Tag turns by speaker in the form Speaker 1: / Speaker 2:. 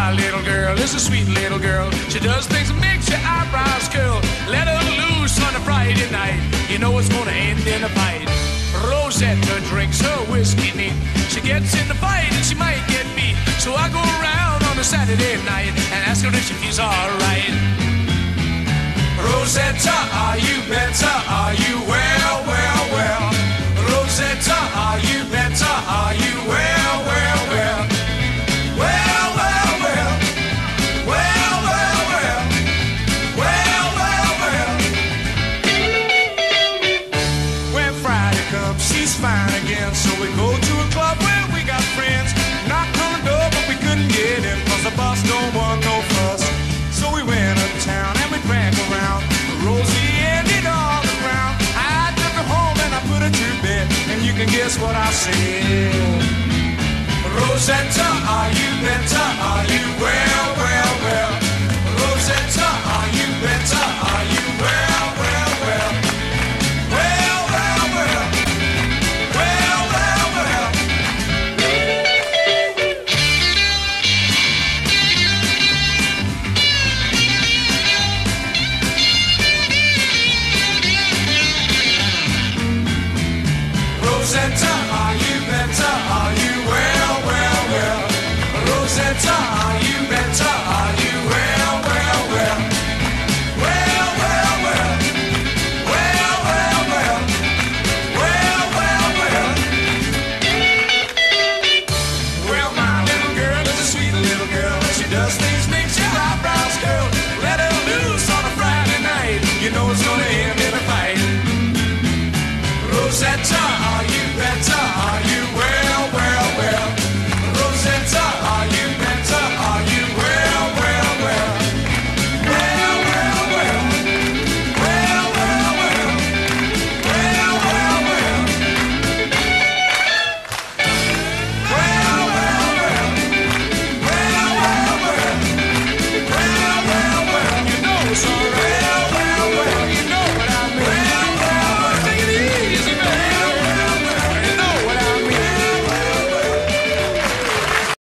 Speaker 1: My little girl is a sweet little girl. She does things that makes your eyebrows curl. Let her loose on a Friday night. You know it's gonna end in a fight. Rosetta drinks her whiskey neat. She gets in the fight and she might get beat. So I go around on a Saturday night and ask her if she feels alright. Rosetta, are you better? Are you well, well, well? Rosetta, are you better? Are you well, well, well? Well, well, well. Well, well, well. Well, well, well. When Friday comes, she's fine again. So we go to a club where we got friends. Knocked on the door, but we couldn't get in, 'cause the boss don't want no fuss. So we went uptown and we drank around. Rosie ended on the ground. I took her home and I put her to bed. And you can guess what I said. Rosetta, are you better? Are you well, well, well? Rosetta, are you better? Are you well, well, well? Well, well, well. Well, well, well. Rosetta, are you better? Are you well, well, well? Rosetta,